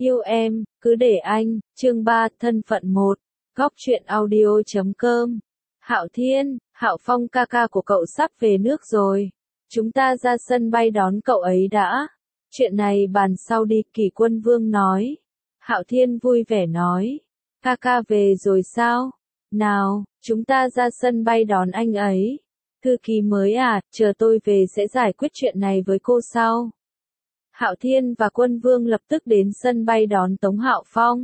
Yêu em, cứ để anh, chương 3, thân phận 1, góc truyện audio.com. Hạo Thiên, Hạo Phong ca ca của cậu sắp về nước rồi. Chúng ta ra sân bay đón cậu ấy đã. Chuyện này bàn sau đi, Kỷ Quân Vương nói. Hạo Thiên vui vẻ nói. Ca ca về rồi sao? Nào, chúng ta ra sân bay đón anh ấy. Thư ký mới à, chờ tôi về sẽ giải quyết chuyện này với cô sau. Hạo Thiên và Quân Vương lập tức đến sân bay đón Tống Hạo Phong.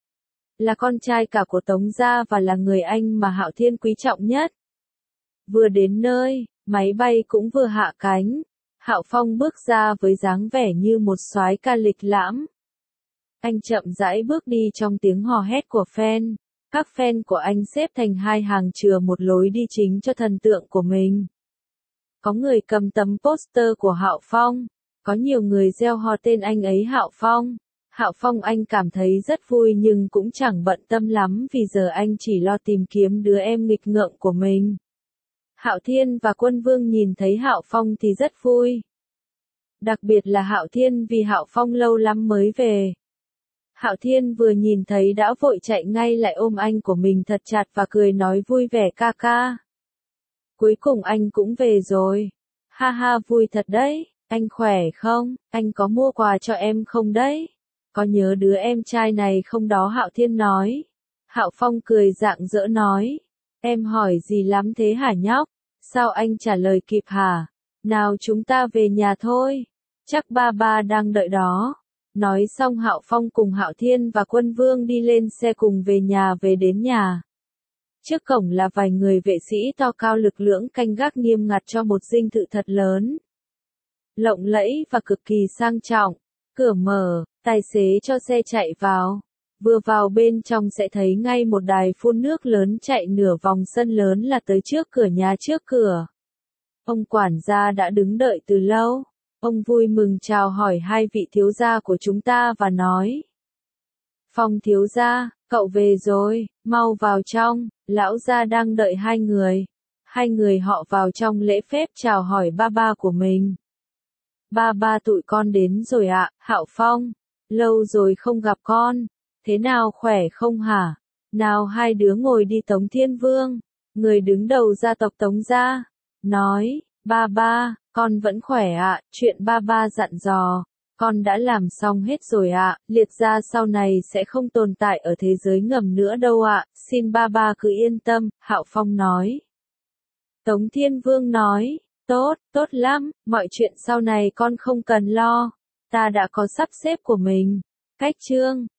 Là con trai cả của Tống gia và là người anh mà Hạo Thiên quý trọng nhất. Vừa đến nơi, máy bay cũng vừa hạ cánh. Hạo Phong bước ra với dáng vẻ như một soái ca lịch lãm. Anh chậm rãi bước đi trong tiếng hò hét của fan. Các fan của anh xếp thành hai hàng chừa một lối đi chính cho thần tượng của mình. Có người cầm tấm poster của Hạo Phong. Có nhiều người reo hò tên anh ấy Hạo Phong. Hạo Phong anh cảm thấy rất vui nhưng cũng chẳng bận tâm lắm vì giờ anh chỉ lo tìm kiếm đứa em nghịch ngợm của mình. Hạo Thiên và Quân Vương nhìn thấy Hạo Phong thì rất vui. Đặc biệt là Hạo Thiên vì Hạo Phong lâu lắm mới về. Hạo Thiên vừa nhìn thấy đã vội chạy ngay lại ôm anh của mình thật chặt và cười nói vui vẻ ca ca. Cuối cùng anh cũng về rồi. Ha ha vui thật đấy. Anh khỏe không? Anh có mua quà cho em không đấy? Có nhớ đứa em trai này không đó Hạo Thiên nói. Hạo Phong cười rạng rỡ nói. Em hỏi gì lắm thế hả nhóc? Sao anh trả lời kịp hả? Nào chúng ta về nhà thôi. Chắc ba ba đang đợi đó. Nói xong Hạo Phong cùng Hạo Thiên và Quân Vương đi lên xe cùng về đến nhà. Trước cổng là vài người vệ sĩ to cao lực lưỡng canh gác nghiêm ngặt cho một dinh thự thật lớn. Lộng lẫy và cực kỳ sang trọng. Cửa mở, tài xế cho xe chạy vào. Vừa vào bên trong sẽ thấy ngay một đài phun nước lớn chạy nửa vòng sân lớn là tới trước cửa nhà trước cửa. Ông quản gia đã đứng đợi từ lâu. Ông vui mừng chào hỏi hai vị thiếu gia của chúng ta và nói. Phong thiếu gia, cậu về rồi, mau vào trong, lão gia đang đợi hai người. Hai người họ vào trong lễ phép chào hỏi ba ba của mình. Ba ba tụi con đến rồi ạ, Hạo Phong. Lâu rồi không gặp con. Thế nào khỏe không hả? Nào hai đứa ngồi đi. Tống Thiên Vương, người đứng đầu gia tộc Tống gia, nói, ba ba, con vẫn khỏe ạ, chuyện ba ba dặn dò, con đã làm xong hết rồi ạ, Liệt gia sau này sẽ không tồn tại ở thế giới ngầm nữa đâu ạ, xin ba ba cứ yên tâm, Hạo Phong nói. Tống Thiên Vương nói, tốt, tốt lắm, mọi chuyện sau này con không cần lo, ta đã có sắp xếp của mình. Cách chương